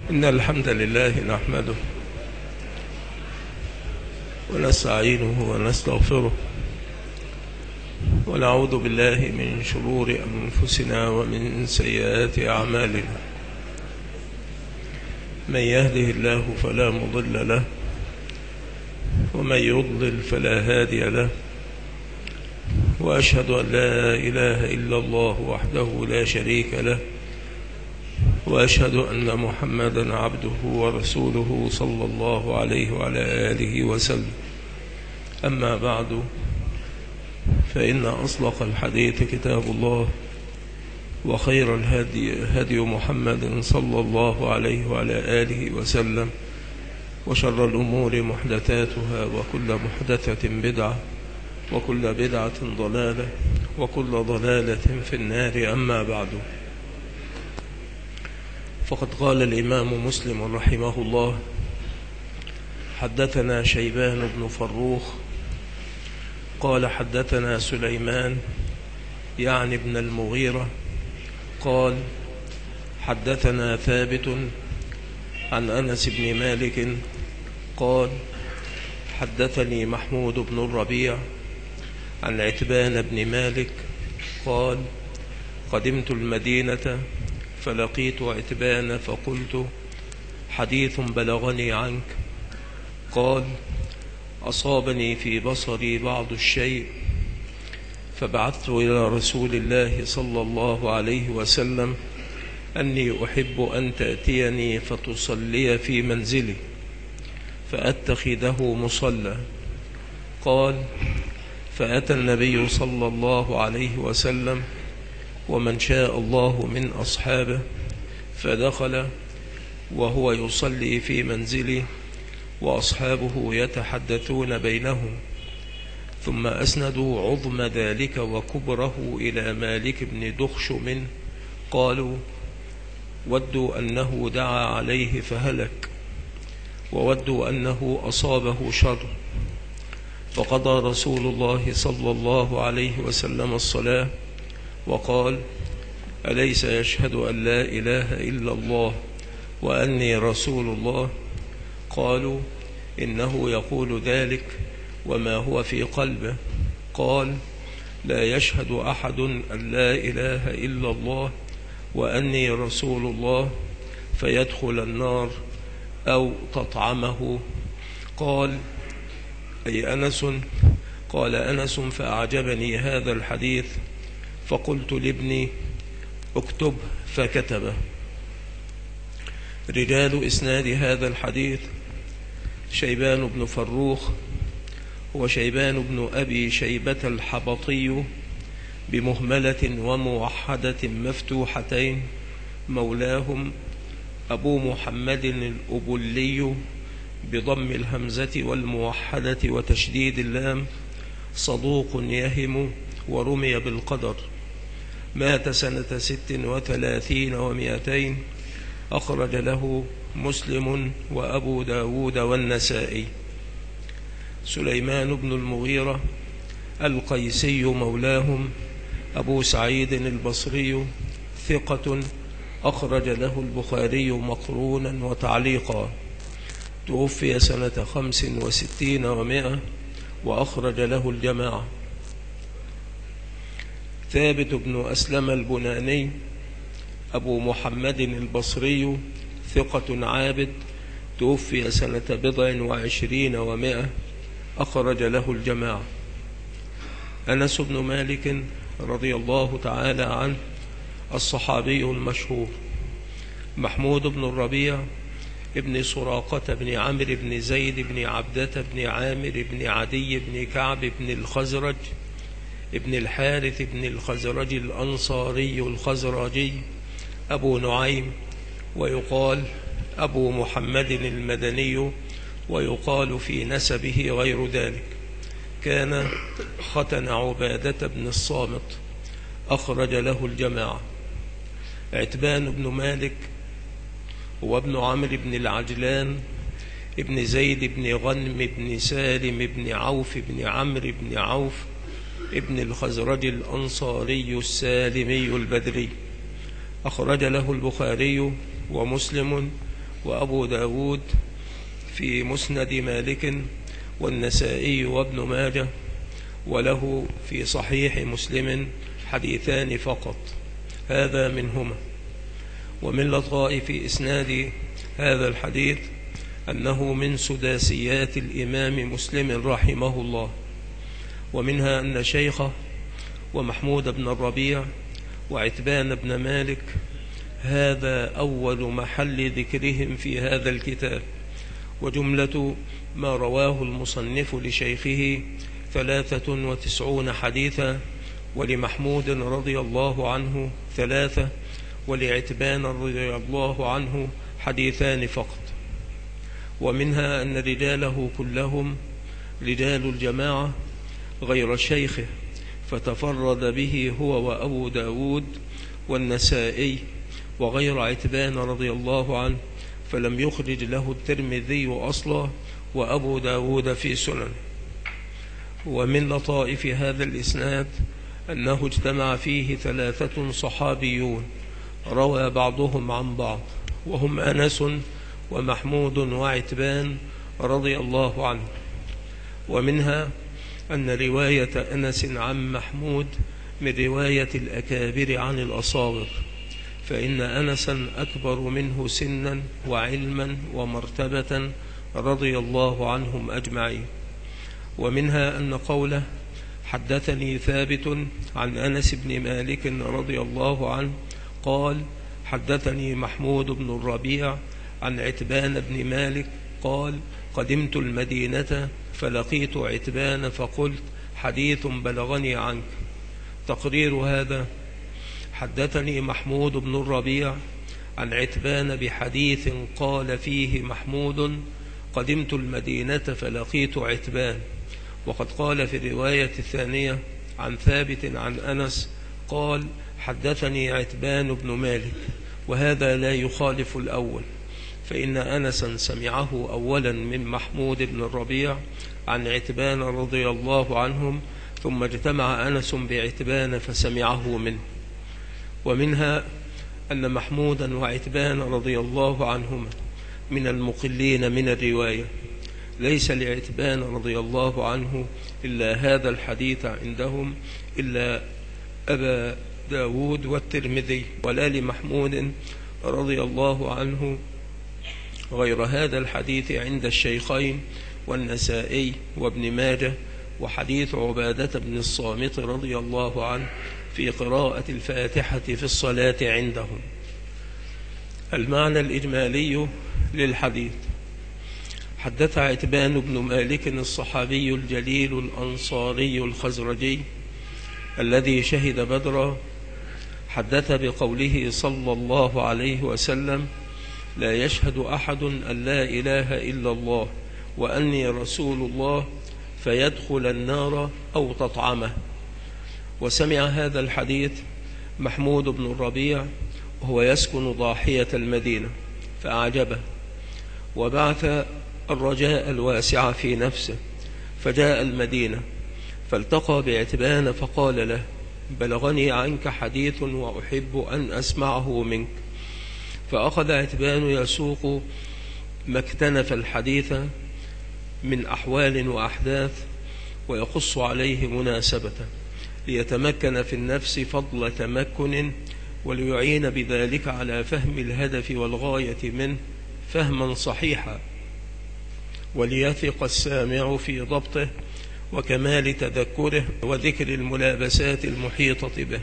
إن الحمد لله نحمده ونستعينه ونستغفره ونعوذ بالله من شرور أنفسنا ومن سيئات أعمالنا. من يهده الله فلا مضل له ومن يضلل فلا هادي له، وأشهد أن لا إله إلا الله وحده لا شريك له، وأشهد أن محمدا عبده ورسوله صلى الله عليه وعلى آله وسلم. أما بعد، فإن أصدق الحديث كتاب الله، وخير الهدي هدي محمد صلى الله عليه وعلى آله وسلم، وشر الأمور محدثاتها، وكل محدثة بدعة، وكل بدعة ضلالة، وكل ضلالة في النار. أما بعد، فقد قال الإمام مسلم رحمه الله: حدثنا شيبان بن فروخ قال حدثنا سليمان يعني ابن المغيرة قال حدثنا ثابت عن أنس بن مالك قال حدثني محمود بن الربيع عن عتبان بن مالك قال قدمت المدينة فلقيت عتبان فقلت: حديث بلغني عنك. قال: أصابني في بصري بعض الشيء، فبعثت إلى رسول الله صلى الله عليه وسلم أني أحب أن تأتيني فتصلي في منزلي فأتخذه مصلى. قال: فأتى النبي صلى الله عليه وسلم ومن شاء الله من أصحابه، فدخل وهو يصلي في منزلي وأصحابه يتحدثون بينهم، ثم أسندوا عظم ذلك وكبره إلى مالك بن دخشم. قالوا: ودوا أنه دعا عليه فهلك، وودوا أنه أصابه شر. فقضى رسول الله صلى الله عليه وسلم الصلاة وقال: أليس يشهد أن لا إله إلا الله وأني رسول الله؟ قالوا: إنه يقول ذلك وما هو في قلبه. قال: لا يشهد أحد أن لا إله إلا الله وأني رسول الله فيدخل النار أو تطعمه. قال: أي أنس؟ قال أنس: فأعجبني هذا الحديث، فقلت لابني: اكتب، فكتبه. رجال إسناد هذا الحديث: شيبان بن فروخ وشيبان بن أبي شيبة الحبطي بمهملة وموحدة مفتوحتين، مولاهم أبو محمد الأبلي بضم الهمزة والموحدة وتشديد اللام، صدوق يهم ورمي بالقدر، مات سنة 36 و200، أخرج له مسلم وأبو داود والنسائي. سليمان بن المغيرة القيسي مولاهم أبو سعيد البصري ثقة، أخرج له البخاري مقرونا وتعليقا، توفي سنة 65 و100، وأخرج له الجماعة. ثابت بن أسلم البناني أبو محمد البصري ثقة عابد، توفي سنة 27 و100، أخرج له الجماعة. أنس بن مالك رضي الله تعالى عنه الصحابي المشهور. محمود بن الربيع ابن سراقة بن عمرو بن زيد بن عبدة بن عامر بن عدي بن كعب بن الخزرج ابن الحارث بن الخزرج الأنصاري الخزرجي أبو نعيم، ويقال أبو محمد المدني، ويقال في نسبه غير ذلك. كان ختن عبادة بن الصامت، أخرج له الجماعة. عتبان بن مالك هو ابن عمرو بن العجلان ابن زيد بن غنم بن سالم بن عوف بن عمرو بن عوف ابن الخزرج الأنصاري السالمي البدري، أخرج له البخاري ومسلم وأبو داود في مسند مالك، والنسائي وابن ماجه، وله في صحيح مسلم حديثان فقط، هذا منهما. ومن لطائف إسناد هذا الحديث أنه من سداسيات الإمام مسلم رحمه الله، ومنها أن شيخه ومحمود بن الربيع وعتبان بن مالك هذا أول محل ذكرهم في هذا الكتاب، وجملة ما رواه المصنف لشيخه 93 حديثا، ولمحمود رضي الله عنه 3، ولعتبان رضي الله عنه حديثان فقط. ومنها أن رجاله كلهم رجال الجماعة غير شيخه، فتفرد به هو وأبو داود والنسائي وغير عتبان رضي الله عنه، فلم يخرج له الترمذي أصلا وأبو داود في سنن. ومن لطائف هذا الإسناد أنه اجتمع فيه 3 صحابيون روى بعضهم عن بعض، وهم أنس ومحمود وعتبان رضي الله عنه. ومنها أن رواية أنس عن محمود من رواية الأكابر عن الأصاغر، فإن أنسا أكبر منه سنا وعلما ومرتبة رضي الله عنهم أجمعين. ومنها أن قوله حدثني ثابت عن أنس بن مالك رضي الله عنه قال حدثني محمود بن الربيع عن عتبان بن مالك قال قدمت المدينة فلقيت عتبان فقلت حديث بلغني عنك. تقرير هذا حدثني محمود بن الربيع عن عتبان بحديث قال فيه محمود قدمت المدينة فلقيت عتبان، وقد قال في الرواية الثانية عن ثابت عن أنس قال حدثني عتبان بن مالك، وهذا لا يخالف الأول، فإن أنسا سمعه أولا من محمود بن الربيع عن عتبان رضي الله عنهم، ثم اجتمع أنس بعتبان فسمعه منه. ومنها أن محمودا وعتبان رضي الله عنهما من المقلين من الرواية، ليس لعتبان رضي الله عنه إلا هذا الحديث عندهم إلا أبا داود والترمذي، ولا لمحمود رضي الله عنه غير هذا الحديث عند الشيخين والنسائي وابن ماجه، وحديث عبادة بن الصامت رضي الله عنه في قراءة الفاتحة في الصلاة عندهم. المعنى الإجمالي للحديث: حدث عتبان بن مالك الصحابي الجليل الأنصاري الخزرجي الذي شهد بدرا، حدث بقوله صلى الله عليه وسلم: لا يشهد أحد أن لا إله إلا الله وأني رسول الله فيدخل النار أو تطعمه. وسمع هذا الحديث محمود بن الربيع وهو يسكن ضاحية المدينة فأعجبه، وبعث الرجاء الواسع في نفسه، فجاء المدينة فالتقى بعتبان فقال له: بلغني عنك حديث وأحب أن أسمعه منك. فأخذ عتبان يسوق ما اكتنف الحديث من أحوال وأحداث ويقص عليه مناسبة، ليتمكن في النفس فضل تمكن، وليعين بذلك على فهم الهدف والغاية منه فهما صحيحا، وليثق السامع في ضبطه وكمال تذكره وذكر الملابسات المحيطة به.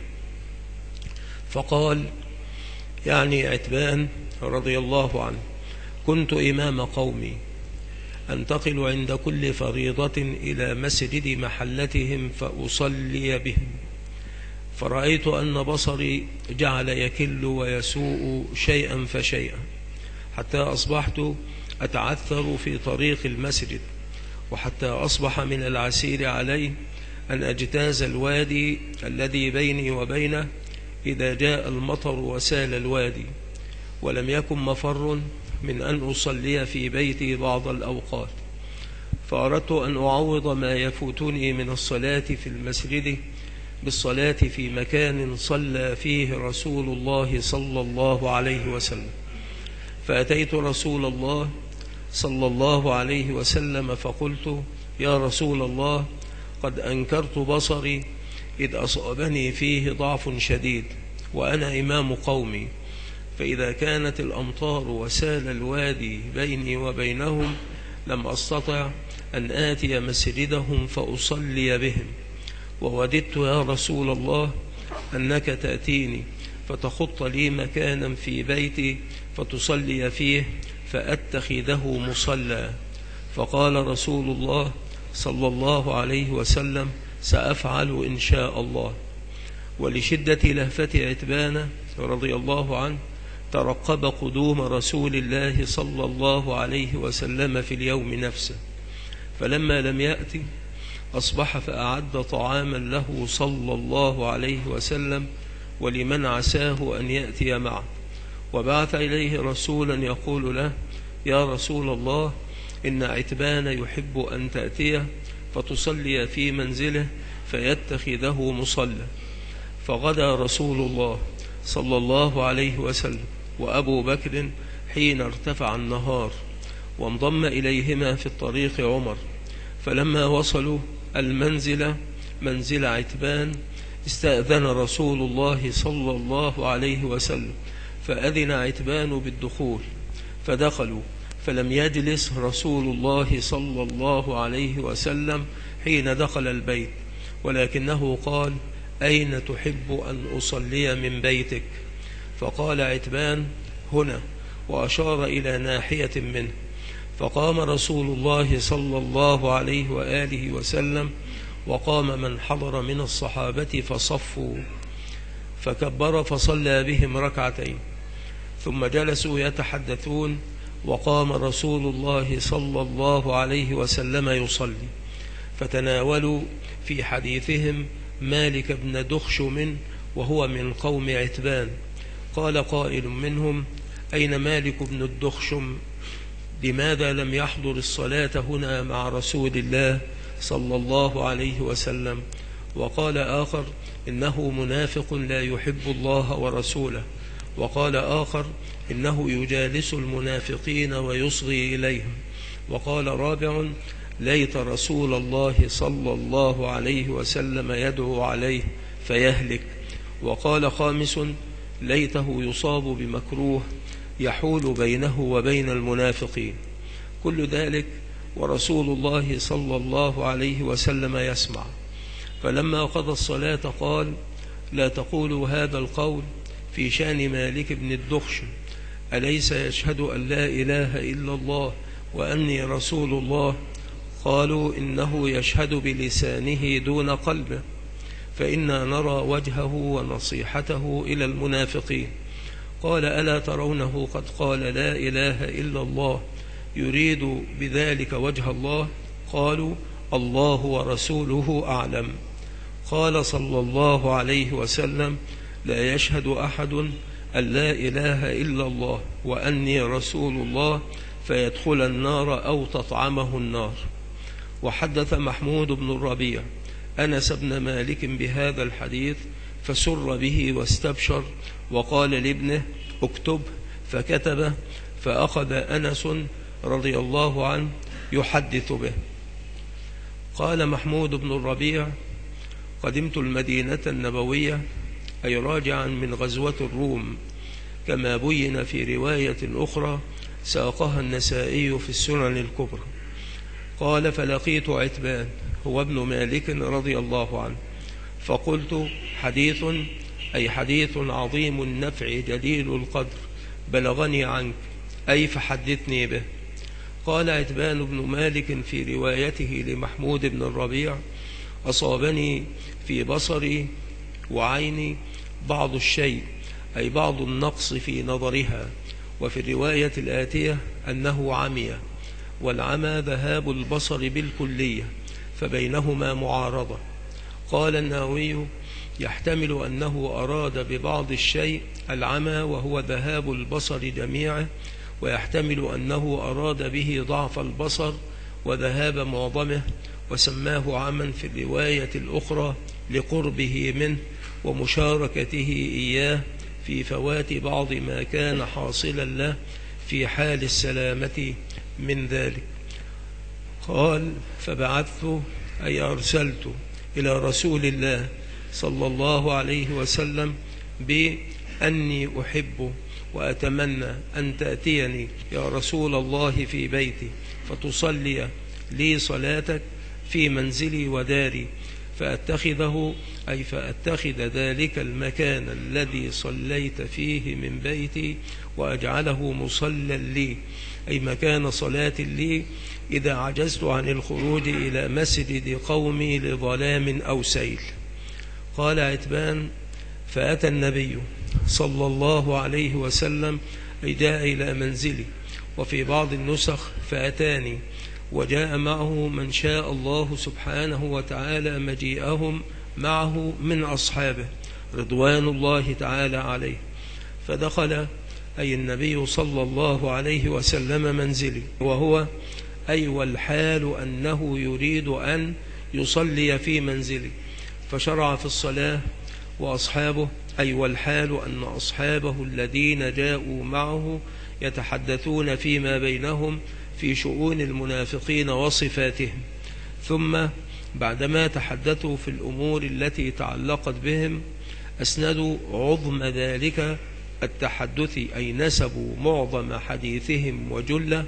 فقال يعني عتبان رضي الله عنه: كنت إمام قومي أنتقل عند كل فريضة إلى مسجد محلتهم فأصلي بهم، فرأيت أن بصري جعل يكل ويسوء شيئا فشيئا، حتى أصبحت أتعثر في طريق المسجد، وحتى أصبح من العسير علي أن أجتاز الوادي الذي بيني وبينه إذا جاء المطر وسال الوادي، ولم يكن مفر من أن أصلي في بيتي بعض الأوقات، فأردت أن أعوض ما يفوتني من الصلاة في المسجد بالصلاة في مكان صلى فيه رسول الله صلى الله عليه وسلم، فأتيت رسول الله صلى الله عليه وسلم فقلت: يا رسول الله، قد أنكرت بصري إذ أصابني فيه ضعف شديد، وأنا إمام قومي، فإذا كانت الأمطار وسال الوادي بيني وبينهم لم أستطع أن آتي مسجدهم فأصلي بهم، ووددت يا رسول الله أنك تأتيني فتخط لي مكانا في بيتي فتصلي فيه فأتخذه مصلى. فقال رسول الله صلى الله عليه وسلم: سأفعل إن شاء الله. ولشدة لهفة عتبان رضي الله عنه ترقب قدوم رسول الله صلى الله عليه وسلم في اليوم نفسه، فلما لم يأتي أصبح فأعد طعاما له صلى الله عليه وسلم ولمن عساه أن يأتي معه، وبعث إليه رسولا يقول له: يا رسول الله، إن عتبان يحب أن تأتيه فتصلي في منزله فيتخذه مصلى. فغدا رسول الله صلى الله عليه وسلم وأبو بكر حين ارتفع النهار، وانضم إليهما في الطريق عمر، فلما وصلوا المنزل منزل عتبان استأذن رسول الله صلى الله عليه وسلم، فأذن عتبان بالدخول، فدخلوا، فلم يجلس رسول الله صلى الله عليه وسلم حين دخل البيت، ولكنه قال: أين تحب أن أصلي من بيتك؟ فقال عتبان: هنا، وأشار إلى ناحية منه. فقام رسول الله صلى الله عليه وآله وسلم، وقام من حضر من الصحابة فصفوا، فكبر فصلى بهم ركعتين، ثم جلسوا يتحدثون، وقام رسول الله صلى الله عليه وسلم يصلي، فتناولوا في حديثهم مالك بن دخشم وهو من قوم عتبان. قال قائل منهم: أين مالك بن الدخشم؟ لماذا لم يحضر الصلاة هنا مع رسول الله صلى الله عليه وسلم؟ وقال آخر: إنه منافق لا يحب الله ورسوله. وقال آخر: إنه يجالس المنافقين ويصغي إليهم. وقال رابع: ليت رسول الله صلى الله عليه وسلم يدعو عليه فيهلك. وقال خامس: ليته يصاب بمكروه يحول بينه وبين المنافقين. كل ذلك ورسول الله صلى الله عليه وسلم يسمع. فلما قضى الصلاة قال: لا تقولوا هذا القول في شان مالك بن الدخشم: أليس يشهد أن لا إله إلا الله وأني رسول الله؟ قالوا: إنه يشهد بلسانه دون قلبه، فإنا نرى وجهه ونصيحته إلى المنافقين. قال: ألا ترونه قد قال لا إله إلا الله يريد بذلك وجه الله؟ قالوا: الله ورسوله أعلم. قال صلى الله عليه وسلم: لا يشهد أحد أن لا إله إلا الله وأني رسول الله فيدخل النار أو تطعمه النار. وحدث محمود بن الربيع أنس بن مالك بهذا الحديث فسر به واستبشر، وقال لابنه: اكتب، فكتبه، فأخذ أنس رضي الله عنه يحدث به. قال محمود بن الربيع: قدمت المدينة النبوية، أي راجعا من غزوة الروم، كما بين في رواية أخرى ساقها النسائي في السنن الكبرى. قال: فلقيت عتبان هو ابن مالك رضي الله عنه، فقلت: حديث، أي حديث عظيم النفع جليل القدر بلغني عنك، أي فحدثني به. قال عتبان بن مالك في روايته لمحمود بن الربيع: أصابني في بصري وعيني بعض الشيء، أي بعض النقص في نظرها. وفي الرواية الآتية أنه عمي، والعمى ذهاب البصر بالكلية، فبينهما معارضة. قال النووي: يحتمل أنه أراد ببعض الشيء العمى وهو ذهاب البصر جميعه، ويحتمل أنه أراد به ضعف البصر وذهاب معظمه، وسماه عما في الرواية الأخرى لقربه منه ومشاركته إياه في فوات بعض ما كان حاصلا له في حال السلامة من ذلك. قال: فبعثت أي أرسلت إلى رسول الله صلى الله عليه وسلم بأني أحب وأتمنى أن تأتيني يا رسول الله في بيتي فتصلي لي صلاتك في منزلي وداري، فأتخذه أي فأتخذ ذلك المكان الذي صليت فيه من بيتي وأجعله مصلى لي، أي مكان صلاة لي إذا عجزت عن الخروج إلى مسجد قومي لظلام أو سيل. قال عتبان: فأتى النبي صلى الله عليه وسلم أي جاء إلى منزلي، وفي بعض النسخ فأتاني، وجاء معه من شاء الله سبحانه وتعالى مجيئهم معه من أصحابه رضوان الله تعالى عليه. فدخل أي النبي صلى الله عليه وسلم منزلي، وهو أي والحال أنه يريد أن يصلي في منزلي، فشرع في الصلاة وأصحابه أي والحال أن أصحابه الذين جاءوا معه يتحدثون فيما بينهم في شؤون المنافقين وصفاتهم، ثم بعدما تحدثوا في الأمور التي تعلقت بهم أسندوا عظم ذلك التحدث أي نسبوا معظم حديثهم وجله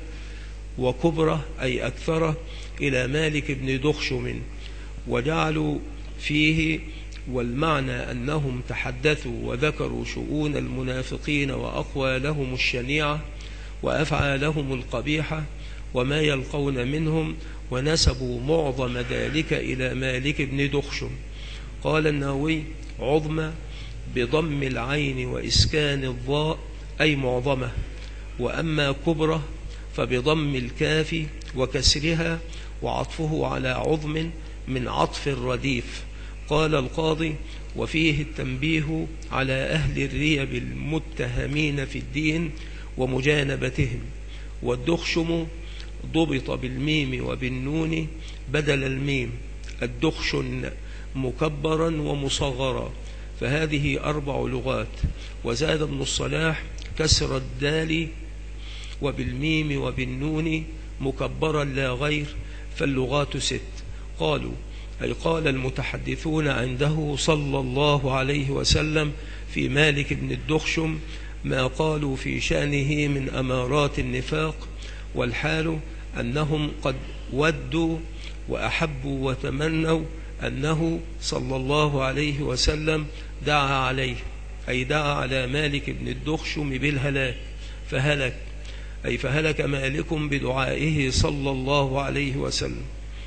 وكبره أي أكثره إلى مالك بن دخشم، وجعلوا فيه والمعنى أنهم تحدثوا وذكروا شؤون المنافقين وأقوالهم الشنيعة وأفعالهم القبيحة وما يلقون منهم، ونسبوا معظم ذلك إلى مالك بن دخشم. قال النووي: عظمة بضم العين وإسكان الضاء أي معظمة، وأما كبرة فبضم الكاف وكسرها وعطفه على عظم من عطف الرديف. قال القاضي: وفيه التنبيه على أهل الريب المتهمين في الدين ومجانبتهم. والدخشم ضبط بالميم وبالنون بدل الميم، الدخشن مكبرا ومصغرا، فهذه 4 لغات. وزاد ابن الصلاح كسر الدال وبالميم وبالنون مكبرا لا غير، فاللغات 6. قالوا أي قال المتحدثون عنده صلى الله عليه وسلم في مالك بن الدخشم ما قالوا في شأنه من أمارات النفاق، والحال أنهم قد ودوا وأحبوا وتمنوا أنه صلى الله عليه وسلم دعا عليه، أي دعا على مالك بن الدخشم بالهلاك، فهلك أي فهلك مالك بدعائه صلى الله عليه وسلم.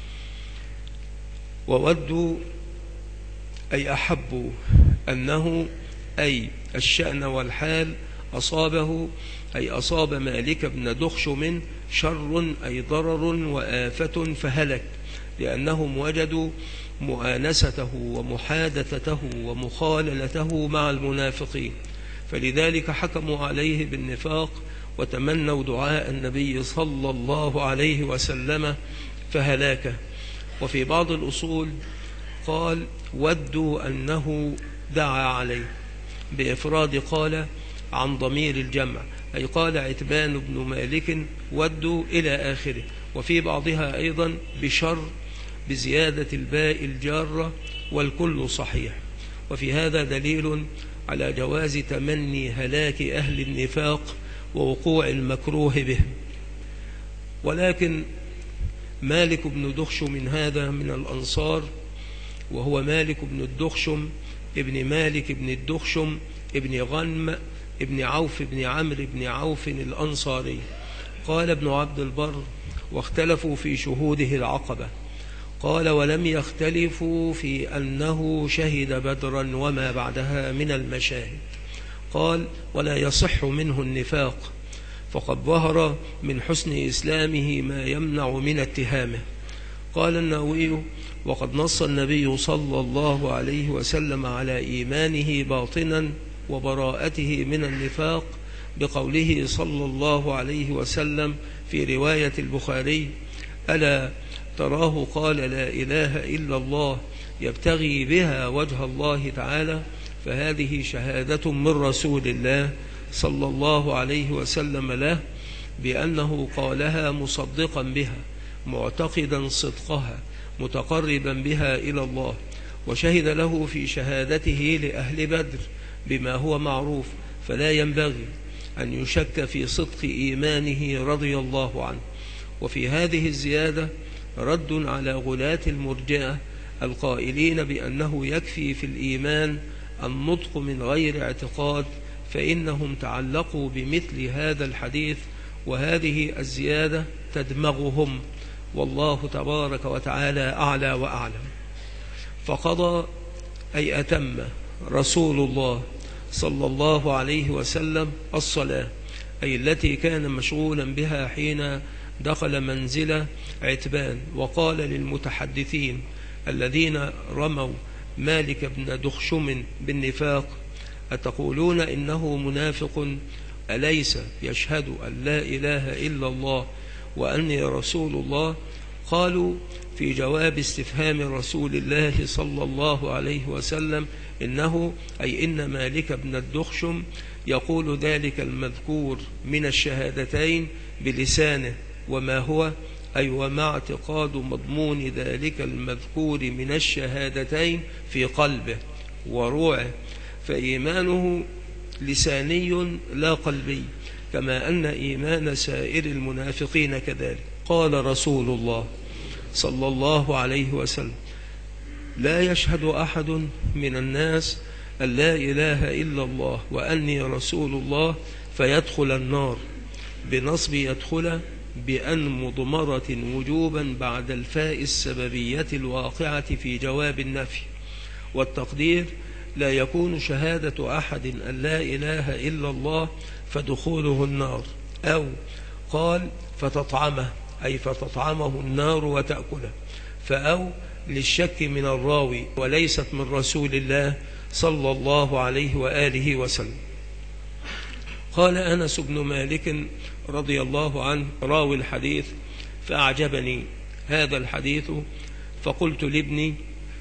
وودوا أي أحبوا أنه أي الشأن والحال أصابه أي أصاب مالك بن دخشم شر أي ضرر وآفة فهلك، لأنهم وجدوا مؤانسته ومحادثته ومخاللته مع المنافقين، فلذلك حكموا عليه بالنفاق وتمنوا دعاء النبي صلى الله عليه وسلم فهلاكه. وفي بعض الأصول قال: ودوا أنه دعا عليه بإفراد قال عن ضمير الجمع، أي قال عتبان بن مالك ودوا إلى آخره. وفي بعضها أيضا بشر بزيادة الباء الجارة، والكل صحيح. وفي هذا دليل على جواز تمني هلاك أهل النفاق ووقوع المكروه بهم. ولكن مالك بن دخشم هذا من الأنصار، وهو مالك بن الدخشم ابن مالك بن الدخشم ابن غنم ابن عوف ابن عمرو ابن عوف الأنصاري. قال ابن عبد البر: واختلفوا في شهوده العقبة. قال: ولم يختلفوا في أنه شهد بدرا وما بعدها من المشاهد. قال: ولا يصح منه النفاق، فقد ظهر من حسن إسلامه ما يمنع من اتهامه. قال النووي: وقد نص النبي صلى الله عليه وسلم على إيمانه باطنا وبراءته من النفاق بقوله صلى الله عليه وسلم في رواية البخاري: ألا تراه قال لا إله إلا الله يبتغي بها وجه الله تعالى، فهذه شهادة من رسول الله صلى الله عليه وسلم له بأنه قالها مصدقا بها معتقدا صدقها متقربا بها إلى الله، وشهد له في شهادته لأهل بدر بما هو معروف، فلا ينبغي أن يشك في صدق إيمانه رضي الله عنه. وفي هذه الزيادة رد على غلاة المرجئة القائلين بأنه يكفي في الإيمان النطق من غير اعتقاد، فإنهم تعلقوا بمثل هذا الحديث، وهذه الزيادة تدمغهم، والله تبارك وتعالى أعلى وأعلم. فقضى أي أتم رسول الله صلى الله عليه وسلم الصلاة، أي التي كان مشغولا بها حين دخل منزل عتبان، وقال للمتحدثين الذين رموا مالك بن دخشم بالنفاق: أتقولون إنه منافق؟ أليس يشهد أن لا إله إلا الله وأني رسول الله؟ قالوا في جواب استفهام رسول الله صلى الله عليه وسلم إنه أي إن مالك بن الدخشم يقول ذلك المذكور من الشهادتين بلسانه، وما هو أي وما اعتقاد مضمون ذلك المذكور من الشهادتين في قلبه وروعه، فإيمانه لساني لا قلبي، كما أن إيمان سائر المنافقين كذلك. قال رسول الله صلى الله عليه وسلم: لا يشهد أحد من الناس أن لا إله إلا الله وأني رسول الله فيدخل النار، بنصب يدخل بأن مضمرة وجوبا بعد الفاء السببية الواقعة في جواب النفي، والتقدير لا يكون شهادة أحد أن لا إله إلا الله فدخوله النار، أو قال فتطعمه أي فتطعمه النار وتأكله، فأو للشك من الراوي وليست من رسول الله صلى الله عليه وآله وسلم. قال أنس بن مالك رضي الله عنه راوي الحديث: فأعجبني هذا الحديث فقلت لابني،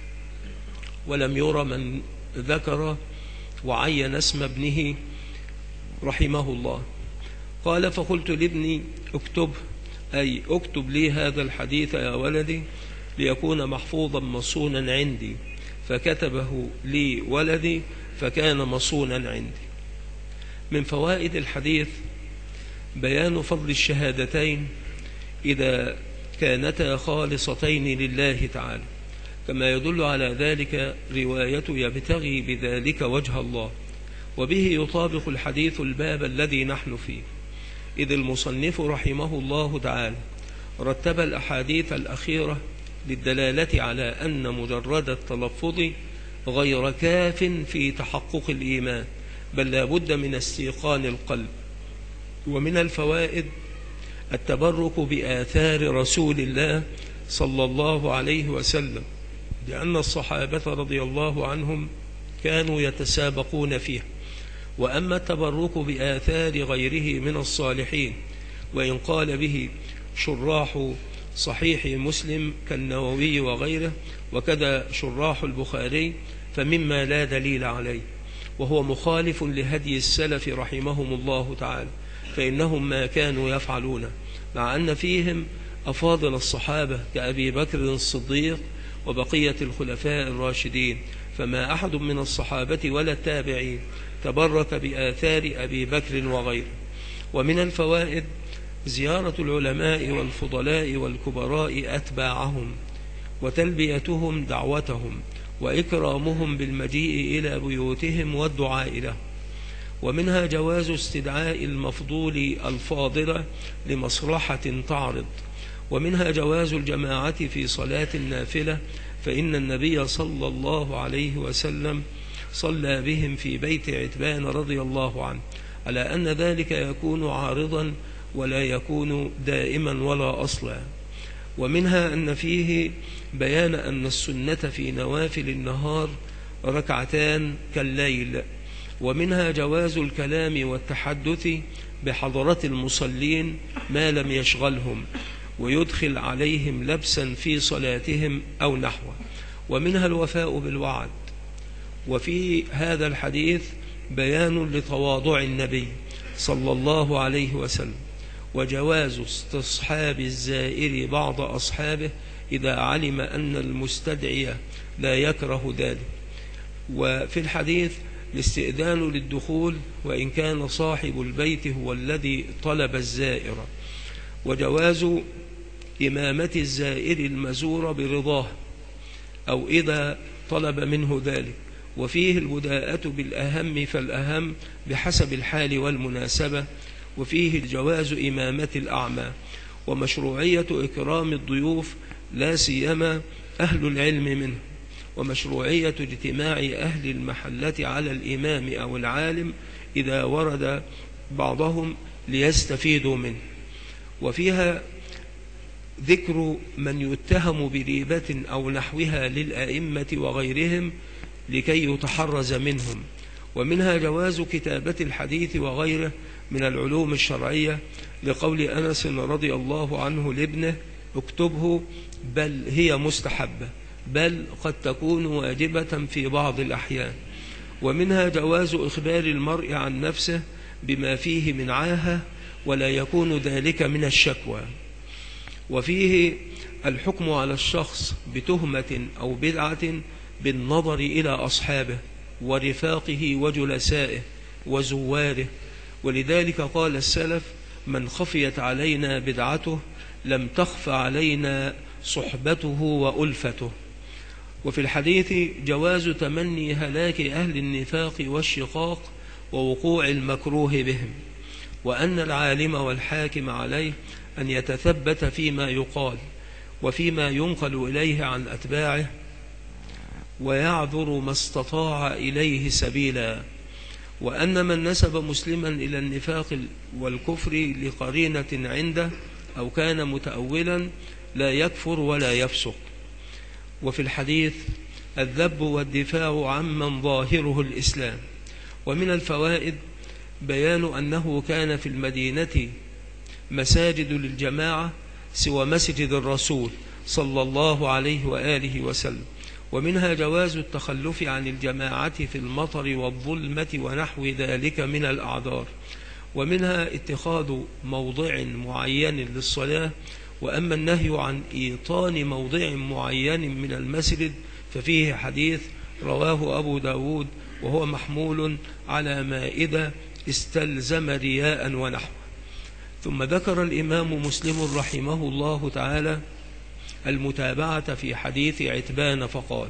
ولم ير من ذكر وعين اسم ابنه رحمه الله. قال: فقلت لابني اكتب، أي اكتب لي هذا الحديث يا ولدي ليكون محفوظا مصونا عندي، فكتبه لي ولدي فكان مصونا عندي. من فوائد الحديث بيان فضل الشهادتين إذا كانتا خالصتين لله تعالى، كما يدل على ذلك رواية يبتغي بذلك وجه الله، وبه يطابق الحديث الباب الذي نحن فيه، إذ المصنف رحمه الله تعالى رتب الأحاديث الأخيرة للدلالة على أن مجرد التلفظ غير كاف في تحقق الإيمان، بل لا بد من استيقان القلب. ومن الفوائد التبرك بآثار رسول الله صلى الله عليه وسلم، لأن الصحابة رضي الله عنهم كانوا يتسابقون فيه. وأما التبرك بآثار غيره من الصالحين، وإن قال به شراح صحيح مسلم كالنووي وغيره، وكذا شراح البخاري، فمما لا دليل عليه، وهو مخالف لهدي السلف رحمهم الله تعالى، فإنهم ما كانوا يفعلون، مع أن فيهم أفاضل الصحابة كأبي بكر الصديق وبقية الخلفاء الراشدين، فما أحد من الصحابة ولا التابعين تبرك بآثار أبي بكر وغيره. ومن الفوائد زيارة العلماء والفضلاء والكبراء أتباعهم، وتلبيتهم دعوتهم، وإكرامهم بالمجيء إلى بيوتهم والدعاء له. ومنها جواز استدعاء المفضول الفاضلة لمصلحة تعرض. ومنها جواز الجماعة في صلاة النافلة، فإن النبي صلى الله عليه وسلم صلى بهم في بيت عتبان رضي الله عنه، على أن ذلك يكون عارضا ولا يكون دائما ولا أصلا. ومنها أن فيه بيان أن السنة في نوافل النهار ركعتان كالليل. ومنها جواز الكلام والتحدث بحضرة المصلين ما لم يشغلهم ويدخل عليهم لبسا في صلاتهم أو نحوه. ومنها الوفاء بالوعد. وفي هذا الحديث بيان لتواضع النبي صلى الله عليه وسلم، وجواز استصحاب الزائر بعض أصحابه إذا علم أن المستدعي لا يكره ذلك. وفي الحديث الاستئذان للدخول وإن كان صاحب البيت هو الذي طلب الزائر، وجواز إمامة الزائر المزور برضاه أو إذا طلب منه ذلك، وفيه البداءة بالأهم فالأهم بحسب الحال والمناسبة، وفيه الجواز إمامة الأعمى، ومشروعية إكرام الضيوف لا سيما أهل العلم منه، ومشروعية اجتماع أهل المحلة على الإمام أو العالم إذا ورد بعضهم ليستفيدوا منه. وفيها ذكر من يتهم بريبة أو نحوها للأئمة وغيرهم لكي يتحرز منهم. ومنها جواز كتابة الحديث وغيره من العلوم الشرعية لقول أنس رضي الله عنه لابنه اكتبه بل هي مستحبة، بل قد تكون واجبة في بعض الأحيان. ومنها جواز إخبار المرء عن نفسه بما فيه من عاهة ولا يكون ذلك من الشكوى. وفيه الحكم على الشخص بتهمة أو بدعة بالنظر إلى أصحابه ورفاقه وجلسائه وزواره، ولذلك قال السلف من خفيت علينا بدعته لم تخف علينا صحبته وألفته. وفي الحديث جواز تمني هلاك أهل النفاق والشقاق ووقوع المكروه بهم، وأن العالم والحاكم عليه أن يتثبت فيما يقال وفيما ينقل إليه عن أتباعه ويعذر ما استطاع إليه سبيلا، وأن من نسب مسلما إلى النفاق والكفر لقرينة عنده أو كان متأولا لا يكفر ولا يفسق. وفي الحديث الذب والدفاع عمن ظاهره الإسلام. ومن الفوائد بيان أنه كان في المدينة مساجد للجماعة سوى مسجد الرسول صلى الله عليه وآله وسلم. ومنها جواز التخلف عن الجماعة في المطر والظلمة ونحو ذلك من الأعذار. ومنها اتخاذ موضع معين للصلاة. وأما النهي عن إيطان موضع معين من المسجد ففيه حديث رواه أبو داود وهو محمول على ما إذا استلزم رياء ونحو. ثم ذكر الإمام مسلم رحمه الله تعالى المتابعة في حديث عتبان فقال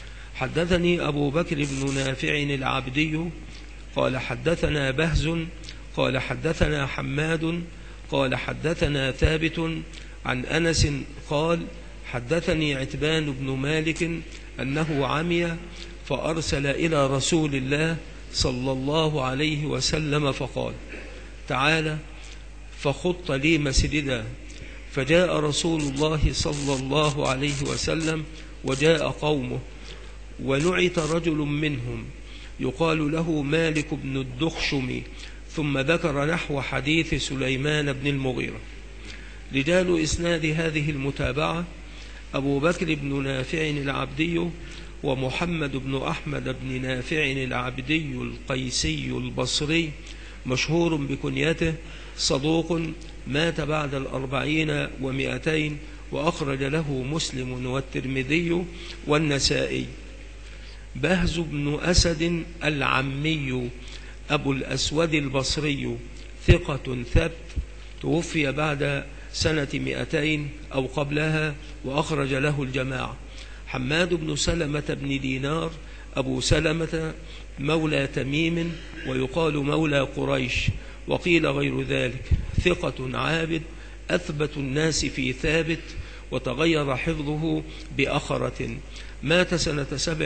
حدثني أبو بكر بن نافع العبدي قال حدثنا بهز قال حدثنا حماد قال حدثنا ثابت عن أنس قال حدثني عتبان بن مالك أنه عمي فأرسل إلى رسول الله صلى الله عليه وسلم فقال تعالى فخط لي مسجدا، فجاء رسول الله صلى الله عليه وسلم وجاء قومه ونعت رجل منهم يقال له مالك بن الدخشم، ثم ذكر نحو حديث سليمان بن المغيرة. رجال إسناد هذه المتابعة أبو بكر بن نافع العبدي ومحمد بن أحمد بن نافع العبدي القيسي البصري مشهور بكنيته، صدوق مات بعد 40 و200 وأخرج له مسلم والترمذي والنسائي. بهز بن أسد العمي أبو الأسود البصري ثقة ثبت، توفي بعد سنة 200 أو قبلها وأخرج له الجماعة. حماد بن سلمة بن دينار أبو سلمة مولى تميم ويقال مولى قريش وقيل غير ذلك، ثقة عابد أثبت الناس في ثابت وتغير حفظه بأخرة، مات سنة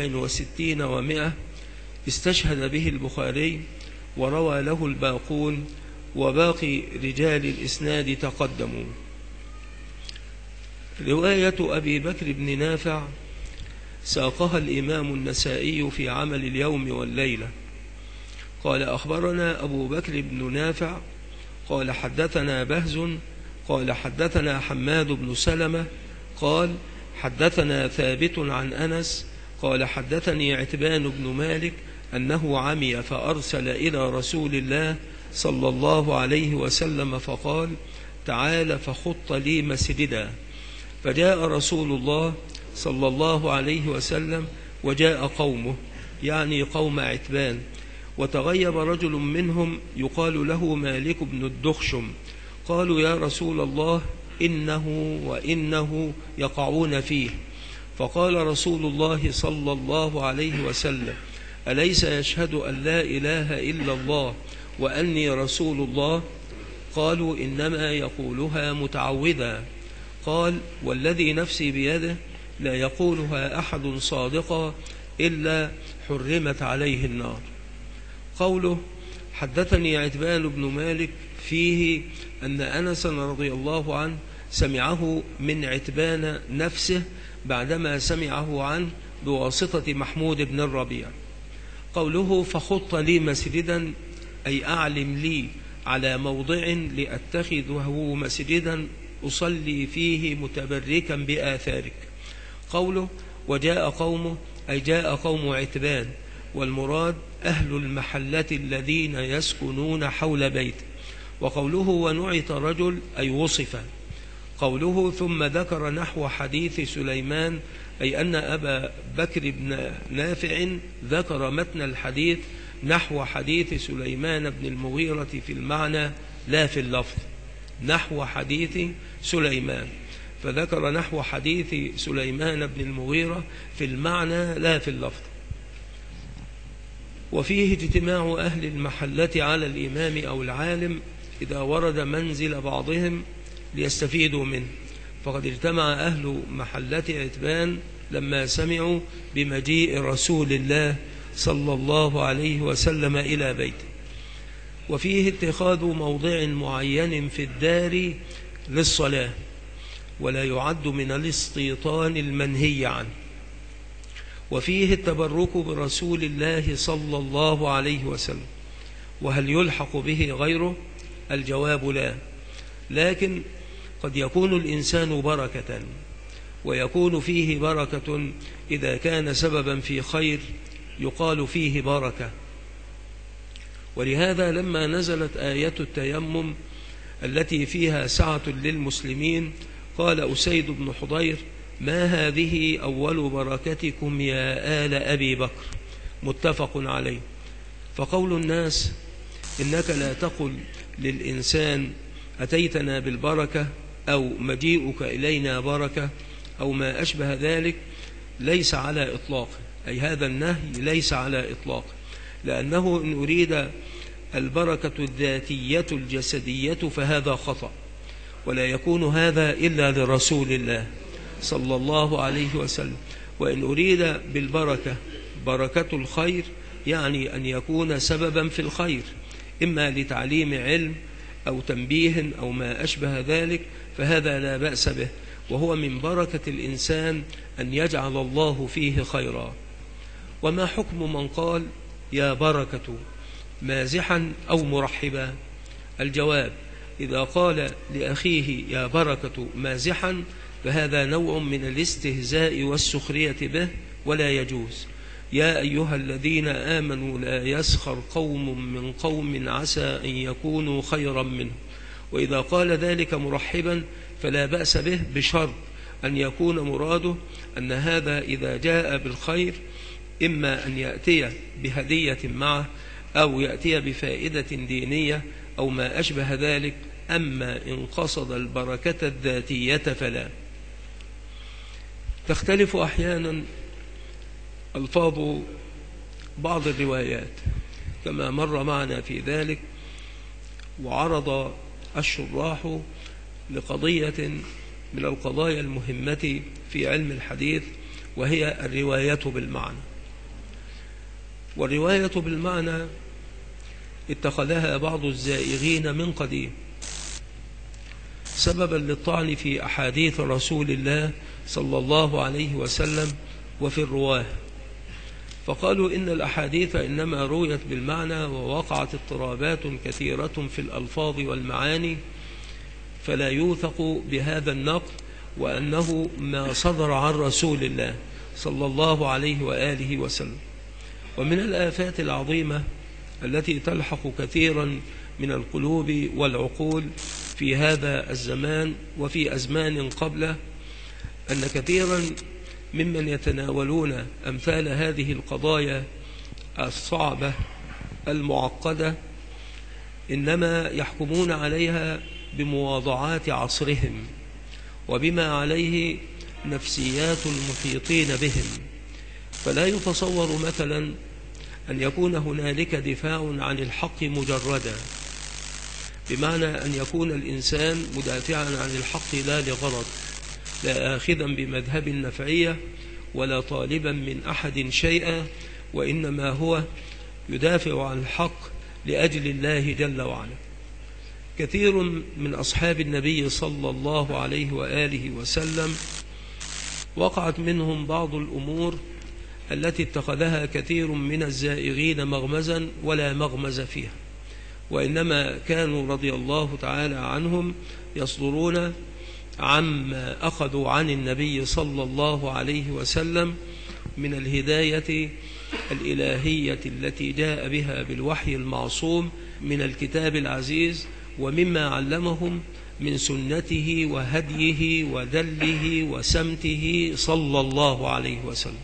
67 و100، استشهد به البخاري وروى له الباقون وباقي رجال الإسناد تقدموا. رواية أبي بكر بن نافع ساقها الإمام النسائي في عمل اليوم والليلة. قال أخبرنا أبو بكر بن نافع قال حدثنا بهز قال حدثنا حماد بن سلمة قال حدثنا ثابت عن أنس قال حدثني عتبان بن مالك أنه عمي فأرسل إلى رسول الله صلى الله عليه وسلم فقال تعال فخط لي مسجدا. فجاء رسول الله صلى الله عليه وسلم وجاء قومه، يعني قوم عتبان، وتغيب رجل منهم يقال له مالك بن الدخشم. قالوا يا رسول الله إنه وإنه يقعون فيه. فقال رسول الله صلى الله عليه وسلم أليس يشهد أن لا إله إلا الله وأني رسول الله؟ قالوا إنما يقولها متعوذا. قال والذي نفسي بيده لا يقولها أحد صادقا إلا حرمت عليه النار. قوله حدثني عتبان بن مالك فيه أن أنس رضي الله عنه سمعه من عتبان نفسه بعدما سمعه عنه بواسطة محمود بن الربيع. قوله فخط لي مسجدا أي أعلم لي على موضع لأتخذه مسجدا أصلي فيه متبركا بآثارك. قوله وجاء قومه أي جاء قوم عتبان، والمراد أهل المحلة الذين يسكنون حول بيته. وقوله ونعت رجل أي وصف. قوله ثم ذكر نحو حديث سليمان أي أن أبا بكر بن نافع ذكر متن الحديث نحو حديث سليمان بن المغيرة في المعنى لا في اللفظ، نحو حديث سليمان، فذكر نحو حديث سليمان بن المغيرة في المعنى لا في اللفظ. وفيه اجتماع أهل المحلة على الإمام أو العالم إذا ورد منزل بعضهم ليستفيدوا منه، فقد اجتمع أهل محلة عتبان لما سمعوا بمجيء رسول الله صلى الله عليه وسلم إلى بيته. وفيه اتخاذ موضع معين في الدار للصلاة، ولا يعد من الاستيطان المنهي عنه. وفيه التبرك برسول الله صلى الله عليه وسلم. وهل يلحق به غيره؟ الجواب لا، لكن قد يكون الإنسان بركة، ويكون فيه بركة إذا كان سببا في خير يقال فيه بركة. ولهذا لما نزلت آية التيمم التي فيها سعة للمسلمين قال أسيد بن حضير ما هذه أول بركتكم يا آل أبي بكر، متفق عليه. فقول الناس إنك لا تقل للإنسان أتيتنا بالبركة أو مجيئك إلينا بركة أو ما أشبه ذلك ليس على إطلاق، أي هذا النهي ليس على إطلاق، لأنه إن أريد البركة الذاتية الجسدية فهذا خطأ، ولا يكون هذا إلا لرسول الله صلى الله عليه وسلم. وإن أريد بالبركة بركة الخير يعني أن يكون سببا في الخير، إما لتعليم علم أو تنبيه أو ما أشبه ذلك، فهذا لا بأس به، وهو من بركة الإنسان أن يجعل الله فيه خيرا. وما حكم من قال يا بركة مازحا أو مرحبا؟ الجواب إذا قال لأخيه يا بركة مازحا فهذا نوع من الاستهزاء والسخرية به ولا يجوز. يا أيها الذين آمنوا لا يسخر قوم من قوم عسى أن يكونوا خيرا منه. وإذا قال ذلك مرحبا فلا بأس به بشرط أن يكون مراده أن هذا إذا جاء بالخير إما أن يأتي بهدية معه أو يأتي بفائدة دينية أو ما أشبه ذلك، أما إن قصد البركة الذاتية فلا. تختلف أحيانا ألفاظ بعض الروايات كما مر معنا في ذلك، وعرض الشراح لقضية من القضايا المهمة في علم الحديث وهي الرواية بالمعنى. والرواية بالمعنى اتخذها بعض الزائغين من قديم سببا للطعن في أحاديث رسول الله صلى الله عليه وسلم وفي الرواه، فقالوا إن الأحاديث إنما رويت بالمعنى ووقعت اضطرابات كثيرة في الألفاظ والمعاني، فلا يوثق بهذا النقل، وأنه ما صدر عن رسول الله صلى الله عليه وآله وسلم. ومن الآفات العظيمة التي تلحق كثيرا من القلوب والعقول في هذا الزمان وفي أزمان قبله أن كثيرا ممن يتناولون أمثال هذه القضايا الصعبة المعقدة إنما يحكمون عليها بمواضعات عصرهم وبما عليه نفسيات المحيطين بهم، فلا يتصور مثلا أن يكون هنالك دفاع عن الحق مجردا، بمعنى أن يكون الإنسان مدافعا عن الحق لا لغرض، لا آخذا بمذهب النفعية ولا طالبا من أحد شيئا، وإنما هو يدافع عن الحق لأجل الله جل وعلا. كثير من أصحاب النبي صلى الله عليه وآله وسلم وقعت منهم بعض الأمور التي اتخذها كثير من الزائغين مغمزا ولا مغمز فيها، وإنما كانوا رضي الله تعالى عنهم يصدرون عما أخذوا عن النبي صلى الله عليه وسلم من الهداية الإلهية التي جاء بها بالوحي المعصوم من الكتاب العزيز، ومما علمهم من سنته وهديه ودله وسمته صلى الله عليه وسلم.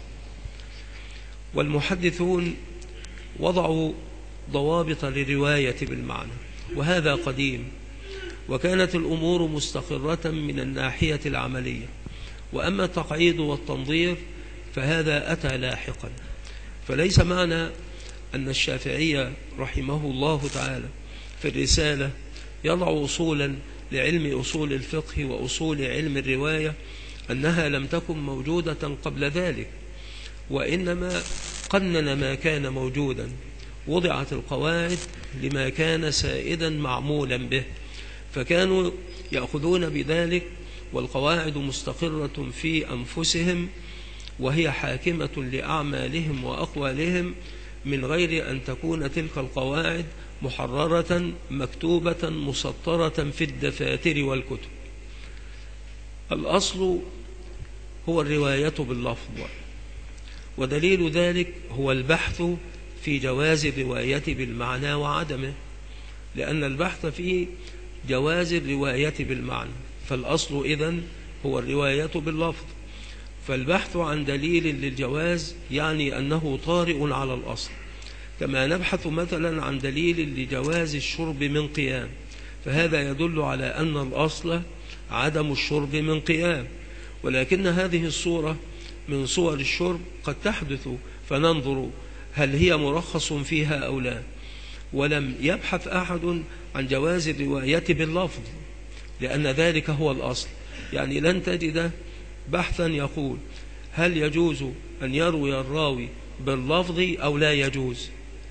والمحدثون وضعوا ضوابط للرواية بالمعنى، وهذا قديم، وكانت الأمور مستقرة من الناحية العملية، وأما التقعيد والتنظير فهذا أتى لاحقا. فليس معنى أن الشافعي رحمه الله تعالى في الرسالة يضع أصولا لعلم أصول الفقه وأصول علم الرواية أنها لم تكن موجودة قبل ذلك، وإنما قنن ما كان موجودا، وضعت القواعد لما كان سائدا معمولا به، فكانوا يأخذون بذلك والقواعد مستقرة في أنفسهم وهي حاكمة لأعمالهم وأقوالهم، من غير أن تكون تلك القواعد محررة مكتوبة مسطرة في الدفاتر والكتب. الأصل هو الرواية باللفظ، ودليل ذلك هو البحث في جواز الرواية بالمعنى وعدمه، لأن البحث في جواز الرواية بالمعنى، فالأصل إذن هو الرواية باللفظ. فالبحث عن دليل للجواز يعني أنه طارئ على الأصل، كما نبحث مثلا عن دليل لجواز الشرب من قيام، فهذا يدل على أن الأصل عدم الشرب من قيام، ولكن هذه الصورة من صور الشرب قد تحدث، فننظر هل هي مرخص فيها أو لا. ولم يبحث أحد عن جواز الرواية باللفظ، لأن ذلك هو الأصل. يعني لن تجد بحثا يقول هل يجوز أن يروي الراوي باللفظ أو لا يجوز،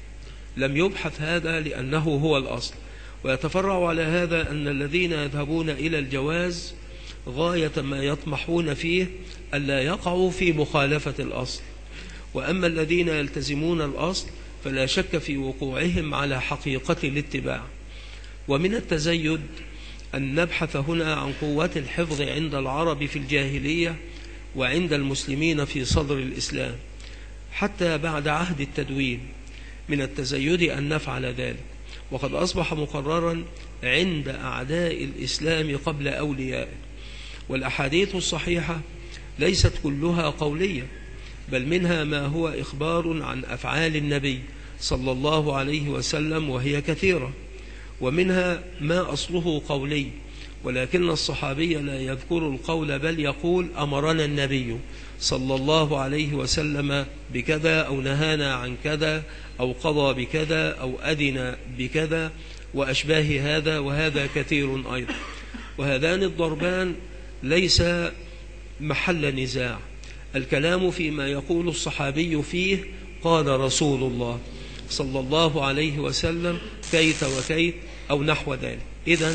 لم يبحث هذا لأنه هو الأصل. ويتفرع على هذا أن الذين يذهبون إلى الجواز غاية ما يطمحون فيه ألا يقعوا في مخالفة الأصل، وأما الذين يلتزمون الأصل فلا شك في وقوعهم على حقيقة الاتباع. ومن التزيد أن نبحث هنا عن قوة الحفظ عند العرب في الجاهلية وعند المسلمين في صدر الإسلام حتى بعد عهد التدوين، من التزيد أن نفعل ذلك، وقد أصبح مقررا عند أعداء الإسلام قبل أوليائه. والأحاديث الصحيحة ليست كلها قولية، بل منها ما هو إخبار عن أفعال النبي صلى الله عليه وسلم وهي كثيرة، ومنها ما أصله قولي ولكن الصحابي لا يذكر القول بل يقول أمرنا النبي صلى الله عليه وسلم بكذا أو نهانا عن كذا أو قضى بكذا أو أذن بكذا وأشباه هذا، وهذا كثير أيضا. وهذان الضربان ليس محل نزاع، الكلام فيما يقول الصحابي فيه قال رسول الله صلى الله عليه وسلم كيت وكيت أو نحو ذلك. إذن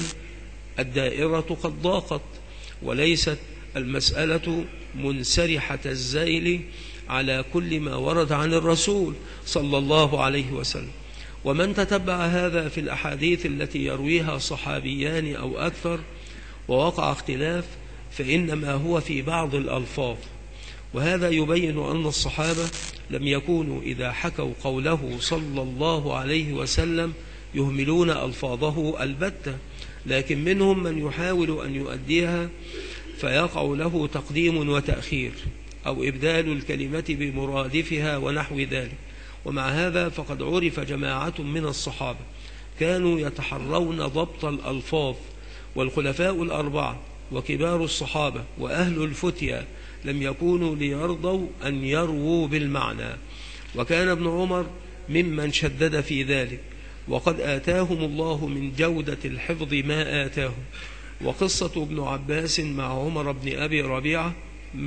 الدائرة قد ضاقت، وليست المسألة منسرحة الزيل على كل ما ورد عن الرسول صلى الله عليه وسلم. ومن تتبع هذا في الأحاديث التي يرويها صحابيان أو أكثر ووقع اختلاف فإنما هو في بعض الألفاظ، وهذا يبين أن الصحابة لم يكونوا إذا حكوا قوله صلى الله عليه وسلم يهملون ألفاظه البتة، لكن منهم من يحاول أن يؤديها فيقع له تقديم وتأخير أو إبدال الكلمة بمرادفها ونحو ذلك. ومع هذا فقد عرف جماعة من الصحابة كانوا يتحرون ضبط الألفاظ، والخلفاء الأربعة وكبار الصحابة وأهل الفتيا لم يكونوا ليرضوا أن يرووا بالمعنى، وكان ابن عمر ممن شدد في ذلك، وقد آتاهم الله من جودة الحفظ ما آتاهم. وقصة ابن عباس مع عمر بن أبي ربيعة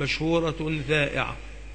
مشهورة ذائعة.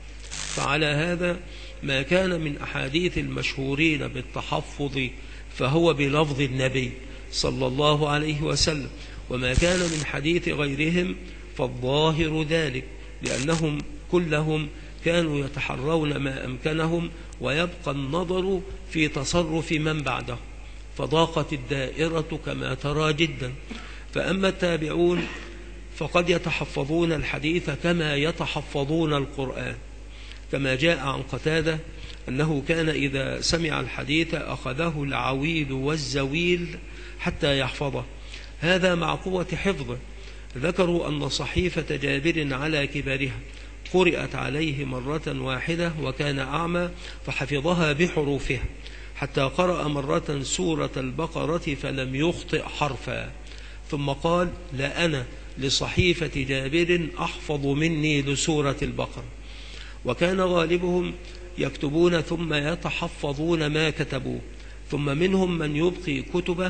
فعلى هذا ما كان من أحاديث المشهورين بالتحفظ فهو بلفظ النبي صلى الله عليه وسلم، وما كان من حديث غيرهم فالظاهر ذلك، لأنهم كلهم كانوا يتحرون ما أمكنهم، ويبقى النظر في تصرف من بعده، فضاقت الدائرة كما ترى جدا. فأما التابعون فقد يتحفظون الحديث كما يتحفظون القرآن، كما جاء عن قتادة أنه كان إذا سمع الحديث أخذه العويل والزويل حتى يحفظه، هذا مع قوة حفظه. ذكروا أن صحيفة جابر على كبرها قرأت عليه مرة واحدة وكان أعمى فحفظها بحروفها، حتى قرأ مرة سورة البقرة فلم يخطئ حرفا، ثم قال: لأنا لصحيفة جابر أحفظ مني لسورة البقرة. وكان غالبهم يكتبون ثم يتحفظون ما كتبوه، ثم منهم من يبقي كتبه،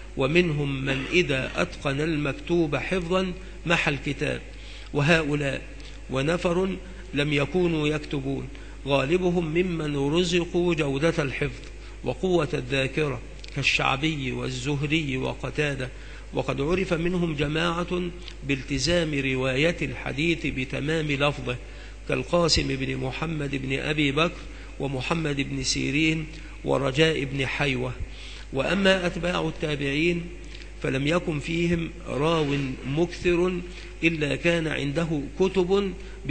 ومنهم من إذا أتقن المكتوب حفظا محى الكتاب. وهؤلاء ونفر لم يكونوا يكتبون، غالبهم ممن رزقوا جودة الحفظ وقوة الذاكرة كالشعبي والزهري وقتادة. وقد عرف منهم جماعة بالتزام رواية الحديث بتمام لفظه كالقاسم بن محمد بن أبي بكر ومحمد بن سيرين ورجاء بن حيوة. وأما أتباع التابعين فلم يكن فيهم راو مكثر إلا كان عنده كتب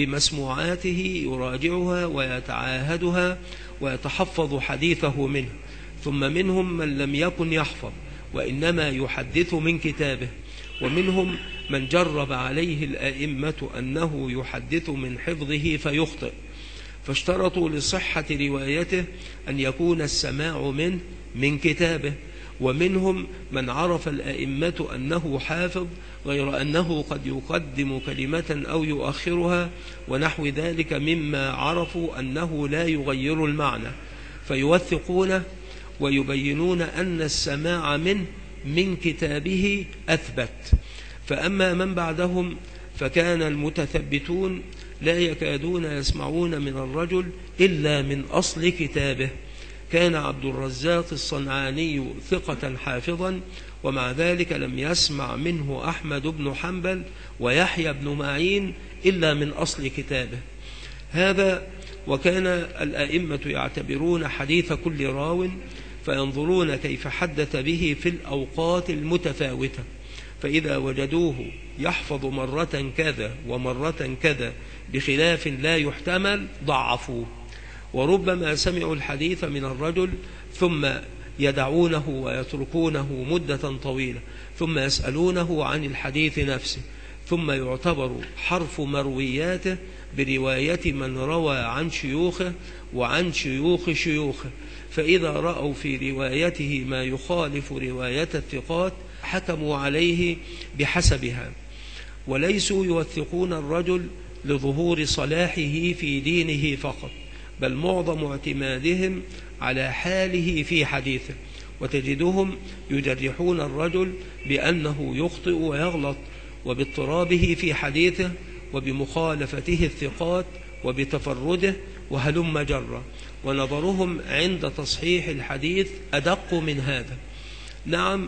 بمسموعاته يراجعها ويتعاهدها ويتحفظ حديثه منه. ثم منهم من لم يكن يحفظ وإنما يحدث من كتابه، ومنهم من جرب عليه الأئمة أنه يحدث من حفظه فيخطئ، فاشترطوا لصحة روايته أن يكون السماع منه من كتابه. ومنهم من عرف الأئمة أنه حافظ غير أنه قد يقدم كلمة أو يؤخرها ونحو ذلك مما عرفوا أنه لا يغير المعنى، فيوثقونه ويبينون أن السماع منه من كتابه أثبت. فأما من بعدهم فكان المتثبتون لا يكادون يسمعون من الرجل إلا من أصل كتابه. كان عبد الرزاق الصنعاني ثقة حافظا، ومع ذلك لم يسمع منه أحمد بن حنبل ويحيى بن معين إلا من أصل كتابه هذا. وكان الأئمة يعتبرون حديث كل راو فينظرون كيف حدث به في الأوقات المتفاوتة، فإذا وجدوه يحفظ مرة كذا ومرة كذا بخلاف لا يحتمل ضعفوه. وربما سمعوا الحديث من الرجل ثم يدعونه ويتركونه مدة طويلة ثم يسألونه عن الحديث نفسه، ثم يعتبر حرف مروياته برواية من روى عن شيوخه وعن شيوخ شيوخه، فإذا رأوا في روايته ما يخالف رواية الثقات حكموا عليه بحسبها. وليسوا يوثقون الرجل لظهور صلاحه في دينه فقط، بل معظم اعتمادهم على حاله في حديثه، وتجدهم يجرحون الرجل بأنه يخطئ ويغلط، وباضطرابه في حديثه، وبمخالفته الثقات، وبتفرده، وهلم جرا. ونظرهم عند تصحيح الحديث أدق من هذا. نعم،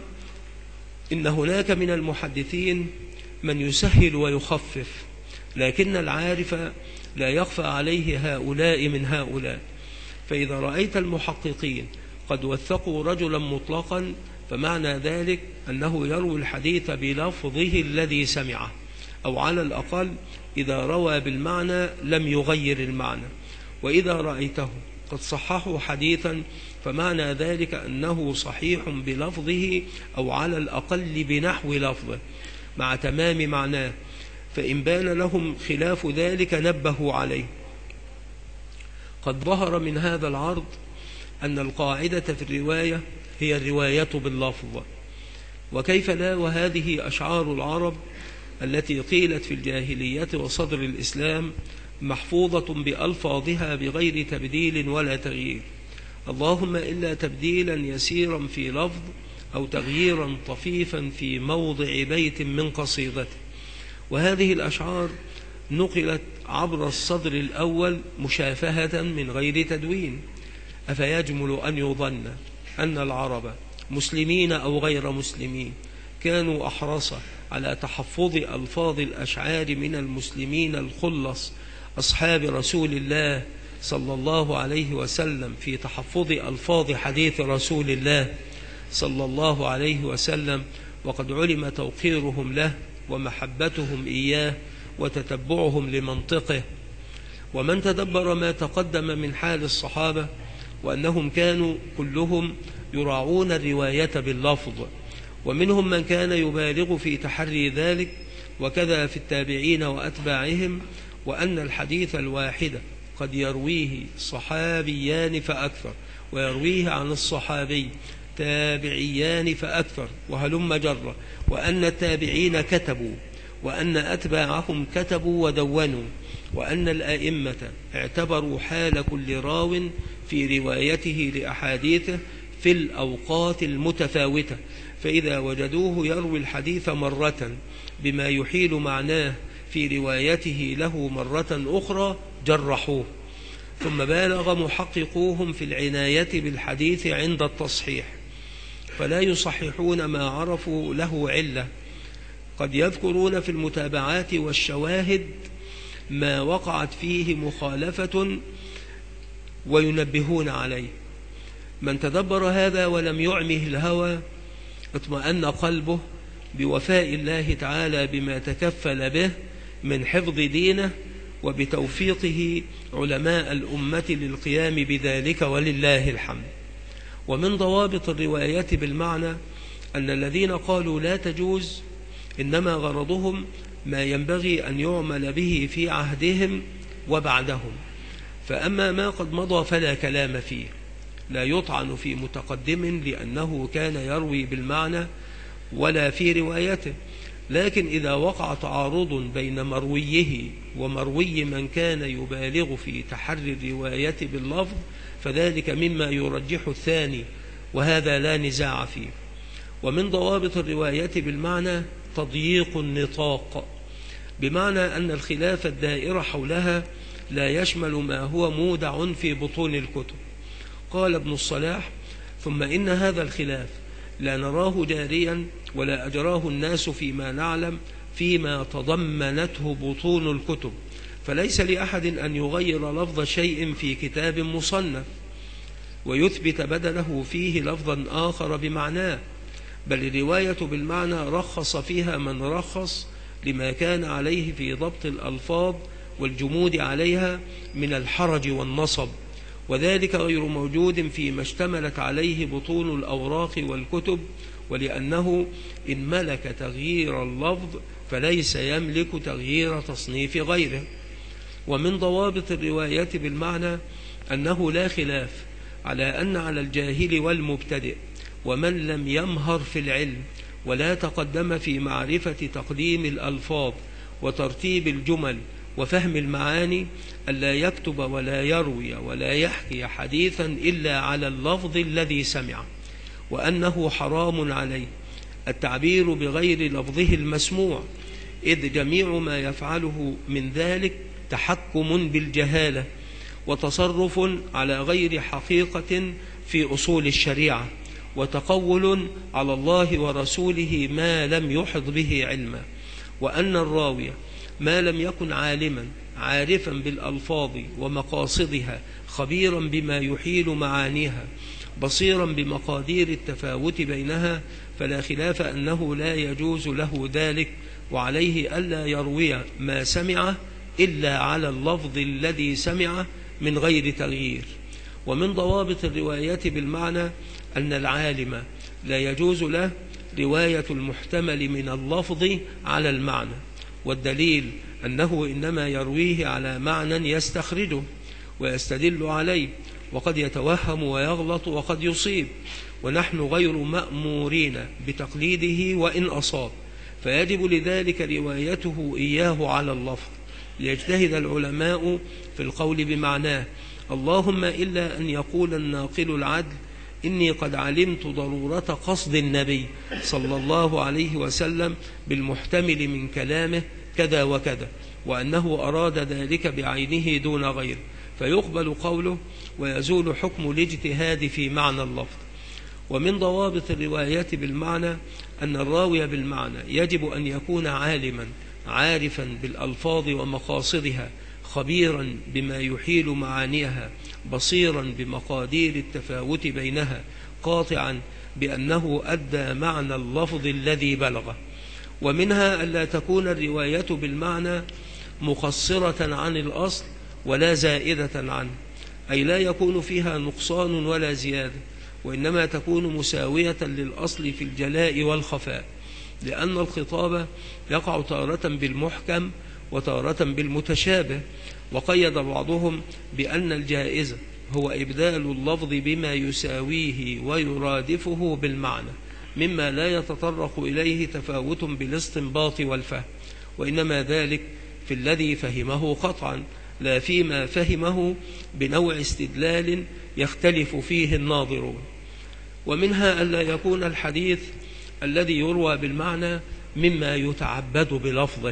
إن هناك من المحدثين من يسهل ويخفف، لكن العارف لا يخفى عليه هؤلاء من هؤلاء. فإذا رأيت المحققين قد وثقوا رجلا مطلقا فمعنى ذلك أنه يروي الحديث بلفظه الذي سمعه، أو على الأقل إذا روى بالمعنى لم يغير المعنى. وإذا رأيته قد صححوا حديثا فمعنى ذلك أنه صحيح بلفظه أو على الأقل بنحو لفظه مع تمام معناه، فإن بان لهم خلاف ذلك نبهوا عليه. قد ظهر من هذا العرض أن القاعدة في الرواية هي الرواية باللفظ، وكيف لا، وهذه أشعار العرب التي قيلت في الجاهلية وصدر الإسلام محفوظة بألفاظها بغير تبديل ولا تغيير، اللهم إلا تبديلا يسيرا في لفظ أو تغييرا طفيفا في موضع بيت من قصيدته. وهذه الأشعار نقلت عبر الصدر الأول مشافهة من غير تدوين. أفيجمل أن يظن أن العرب مسلمين أو غير مسلمين كانوا أحرص على تحفظ ألفاظ الأشعار من المسلمين الخلص أصحاب رسول الله صلى الله عليه وسلم في تحفظ ألفاظ حديث رسول الله صلى الله عليه وسلم، وقد علم توقيرهم له ومحبتهم إياه وتتبعهم لمنطقه. ومن تدبر ما تقدم من حال الصحابة وأنهم كانوا كلهم يراعون الرواية باللفظ، ومنهم من كان يبالغ في تحري ذلك، وكذا في التابعين وأتباعهم، وأن الحديث الواحد قد يرويه صحابيان فأكثر، ويرويه عن الصحابي تابعيان فأكثر، وهلم جرة، وأن التابعين كتبوا، وأن أتباعهم كتبوا ودونوا، وأن الأئمة اعتبروا حال كل راو في روايته لأحاديثه في الأوقات المتفاوتة، فإذا وجدوه يروي الحديث مرة بما يحيل معناه في روايته له مرة أخرى جرحوه. ثم بالغ محققوهم في العناية بالحديث عند التصحيح، فلا يصححون ما عرفوا له علة، قد يذكرون في المتابعات والشواهد ما وقعت فيه مخالفة وينبهون عليه. من تدبر هذا ولم يعمه الهوى اطمأن قلبه بوفاء الله تعالى بما تكفل به من حفظ دينه، وبتوفيقه علماء الأمة للقيام بذلك، ولله الحمد. ومن ضوابط الرواية بالمعنى أن الذين قالوا لا تجوز إنما غرضهم ما ينبغي أن يعمل به في عهدهم وبعدهم، فأما ما قد مضى فلا كلام فيه، لا يطعن في متقدم لأنه كان يروي بالمعنى ولا في روايته، لكن إذا وقع تعارض بين مرويه ومروي من كان يبالغ في تحري الرواية باللفظ فذلك مما يرجح الثاني، وهذا لا نزاع فيه. ومن ضوابط الرواية بالمعنى تضييق النطاق، بمعنى أن الخلاف الدائر حولها لا يشمل ما هو مودع في بطون الكتب. قال ابن الصلاح: ثم إن هذا الخلاف لا نراه جاريا ولا أجراه الناس فيما نعلم فيما تضمنته بطون الكتب، فليس لأحد أن يغير لفظ شيء في كتاب مصنف ويثبت بدله فيه لفظا آخر بمعناه، بل الرواية بالمعنى رخص فيها من رخص لما كان عليه في ضبط الألفاظ والجمود عليها من الحرج والنصب، وذلك غير موجود فيما اشتملت عليه بطون الأوراق والكتب، ولأنه إن ملك تغيير اللفظ فليس يملك تغيير تصنيف غيره. ومن ضوابط الرواية بالمعنى أنه لا خلاف على أن على الجاهل والمبتدئ ومن لم يمهر في العلم ولا تقدم في معرفة تقديم الألفاظ وترتيب الجمل وفهم المعاني ألا يكتب ولا يروي ولا يحكي حديثا إلا على اللفظ الذي سمع، وأنه حرام عليه التعبير بغير لفظه المسموع، إذ جميع ما يفعله من ذلك تحكم بالجهالة وتصرف على غير حقيقة في أصول الشريعة، وتقول على الله ورسوله ما لم يحض به علما، وأن الراوي ما لم يكن عالما عارفا بالألفاظ ومقاصدها خبيرا بما يحيل معانيها بصيرا بمقادير التفاوت بينها، فلا خلاف أنه لا يجوز له ذلك، وعليه ألا يروي ما سمعه إلا على اللفظ الذي سمعه من غير تغيير. ومن ضوابط الرواية بالمعنى أن العالم لا يجوز له رواية المحتمل من اللفظ على المعنى، والدليل أنه إنما يرويه على معنى يستخرجه ويستدل عليه، وقد يتوهم ويغلط وقد يصيب، ونحن غير مأمورين بتقليده وإن أصاب، فيجب لذلك روايته إياه على اللفظ، ليجتهد العلماء في القول بمعناه، اللهم إلا أن يقول الناقل العدل إني قد علمت ضرورة قصد النبي صلى الله عليه وسلم بالمحتمل من كلامه كذا وكذا، وأنه أراد ذلك بعينه دون غيره، فيقبل قوله ويزول حكم الاجتهاد في معنى اللفظ. ومن ضوابط الروايات بالمعنى أن الراوي بالمعنى يجب أن يكون عالما عارفا بالألفاظ ومقاصدها، خبيرا بما يحيل معانيها، بصيرا بمقادير التفاوت بينها، قاطعا بأنه أدى معنى اللفظ الذي بلغه. ومنها ألا تكون الرواية بالمعنى مقصرة عن الأصل ولا زائدة عنه، أي لا يكون فيها نقصان ولا زيادة، وإنما تكون مساوية للأصل في الجلاء والخفاء، لأن الخطاب يقع تارة بالمحكم وتارة بالمتشابه، وقيد بعضهم بأن الجائز هو إبدال اللفظ بما يساويه ويرادفه بالمعنى، مما لا يتطرق إليه تفاوت بالاستنباط والفهم، وإنما ذلك في الذي فهمه قطعا، لا فيما فهمه بنوع استدلال يختلف فيه الناظرون. ومنها ألا يكون الحديث الذي يروى بالمعنى مما يتعبد بلفظه،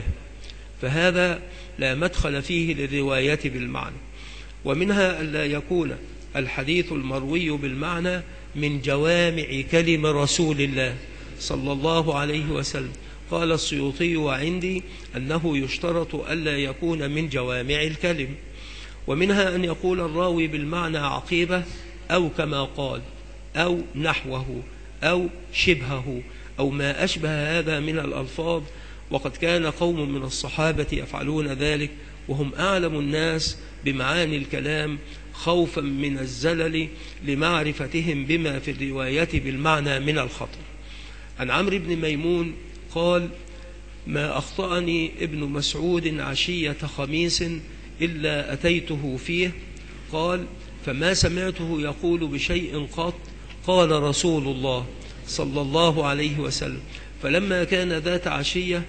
فهذا لا مدخل فيه للرواية بالمعنى. ومنها ألا يكون الحديث المروي بالمعنى من جوامع كلم رسول الله صلى الله عليه وسلم. قال السيوطي وعندي أنه يشترط ألا يكون من جوامع الكلم. ومنها أن يقول الراوي بالمعنى عقيبة أو كما قال أو نحوه أو شبهه أو ما أشبه هذا من الألفاظ، وقد كان قوم من الصحابة يفعلون ذلك وهم أعلم الناس بمعاني الكلام، خوفا من الزلل لمعرفتهم بما في الرواية بالمعنى من الخطر. عن عمرو بن ميمون قال: ما أخطأني ابن مسعود عشية خميس إلا أتيته فيه، قال: فما سمعته يقول بشيء قط قال رسول الله صلى الله عليه وسلم، فلما كان ذات عشية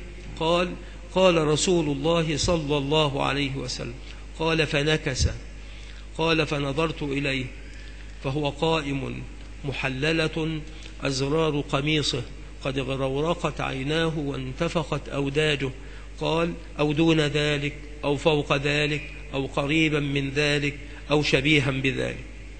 قال رسول الله صلى الله عليه وسلم، قال فنكس، قال فنظرت إليه فهو قائم محللة أزرار قميصه قد غرورقت عيناه وانتفخت أوداجه، قال: أو دون ذلك أو فوق ذلك أو قريبا من ذلك أو شبيها بذلك.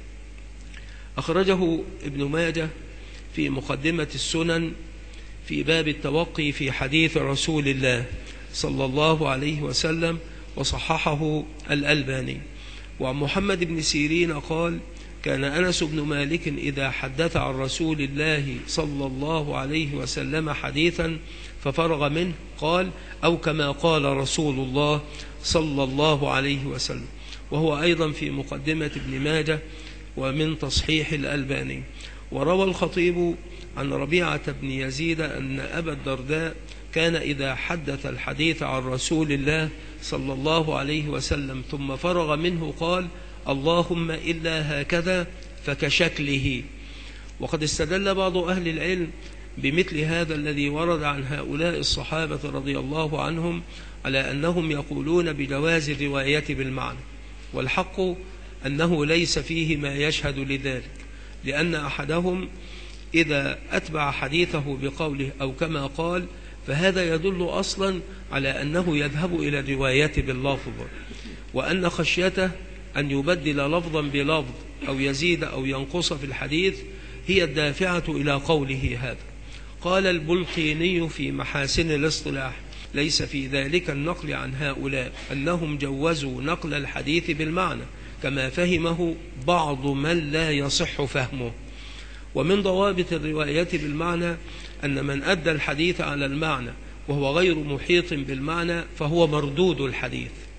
أخرجه ابن ماجه في مقدمة السنن في باب التوقي في حديث رسول الله صلى الله عليه وسلم، وصححه الألباني. وعن محمد بن سيرين قال: كان أنس بن مالك إذا حدث عن رسول الله صلى الله عليه وسلم حديثا ففرغ منه قال: أو كما قال رسول الله صلى الله عليه وسلم، وهو أيضا في مقدمة ابن ماجه ومن تصحيح الألباني. وروى الخطيب عن ربيعة بن يزيد أن أبا الدرداء كان إذا حدث الحديث عن رسول الله صلى الله عليه وسلم ثم فرغ منه قال: اللهم إلا هكذا فكشكله. وقد استدل بعض أهل العلم بمثل هذا الذي ورد عن هؤلاء الصحابة رضي الله عنهم على أنهم يقولون بجواز الرواية بالمعنى، والحق أنه ليس فيه ما يشهد لذلك، لأن أحدهم إذا أتبع حديثه بقوله أو كما قال فهذا يدل أصلا على أنه يذهب إلى الرواية باللفظ، وأن خشيته أن يبدل لفظا بلفظ أو يزيد أو ينقص في الحديث هي الدافعة إلى قوله هذا. قال البلقيني في محاسن الاصطلاح: ليس في ذلك النقل عن هؤلاء أنهم جوزوا نقل الحديث بالمعنى كما فهمه بعض من لا يصح فهمه. ومن ضوابط الرواية بالمعنى أن من أدى الحديث على المعنى وهو غير محيط بالمعنى فهو مردود الحديث.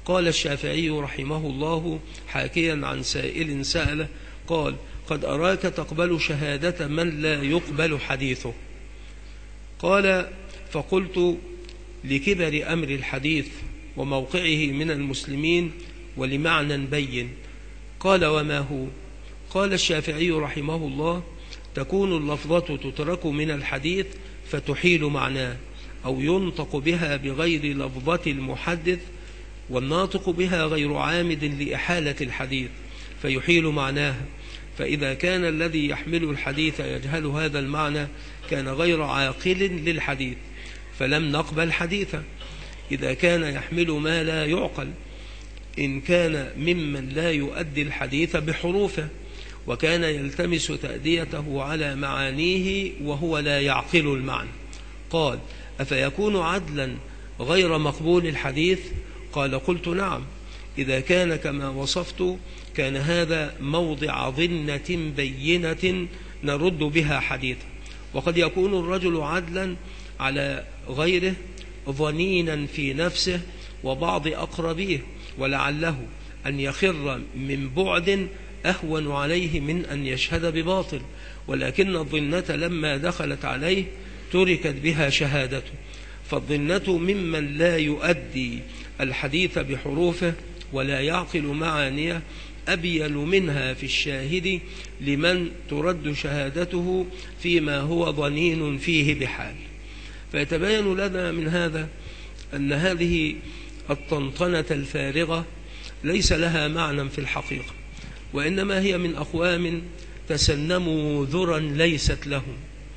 قال الشافعي رحمه الله حاكيا عن سائل سأله قال: قد أراك تقبل شهادة من لا يقبل حديثه. قال: فقلت: لكبر أمر الحديث وموقعه من المسلمين ولمعنى بين. قال: وما هو؟ قال الشافعي رحمه الله: تكون اللفظة تترك من الحديث فتحيل معناه، أو ينطق بها بغير لفظة المحدث والناطق بها غير عامد لإحالة الحديث فيحيل معناها، فإذا كان الذي يحمل الحديث يجهل هذا المعنى كان غير عاقل للحديث فلم نقبل حديثا. إذا كان يحمل ما لا يعقل إن كان ممن لا يؤدي الحديث بحروفه وكان يلتمس تأديته على معانيه وهو لا يعقل المعنى. قال: أفيكون عدلا غير مقبول الحديث؟ قال: قلت: نعم، إذا كان كما وصفت كان هذا موضع ظنة بينة نرد بها حديثا. وقد يكون الرجل عدلا على غيره ظنينا في نفسه وبعض أقربيه، ولعله أن يخر من بعد أهون عليه من أن يشهد بباطل، ولكن الظنة لما دخلت عليه تركت بها شهادته. فالظنة ممن لا يؤدي الحديث بحروفه ولا يعقل معانيه أبين منها في الشاهد لمن ترد شهادته فيما هو ظنين فيه بحال. فيتبين لنا من هذا أن هذه الطنطنة الفارغة ليس لها معنى في الحقيقة، وإنما هي من أقوام تسنموا ذرا ليست لهم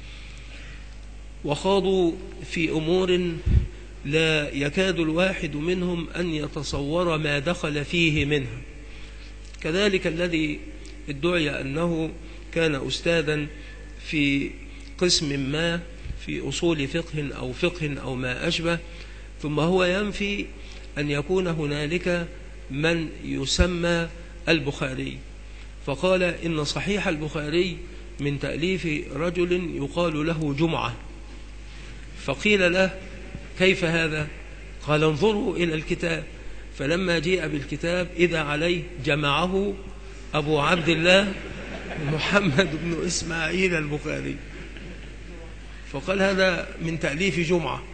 وخاضوا في أمور لا يكاد الواحد منهم أن يتصور ما دخل فيه منها. كذلك الذي ادعي أنه كان أستاذا في قسم ما في أصول فقه أو ما أشبه، ثم هو ينفي أن يكون هنالك من يسمى البخاري، فقال إن صحيح البخاري من تأليف رجل يقال له جمعة. فقيل له: كيف هذا؟ قال: انظروا إلى الكتاب. فلما جيء بالكتاب إذا عليه جمعه أبو عبد الله محمد بن إسماعيل البخاري، فقال: هذا من تأليف جمعة.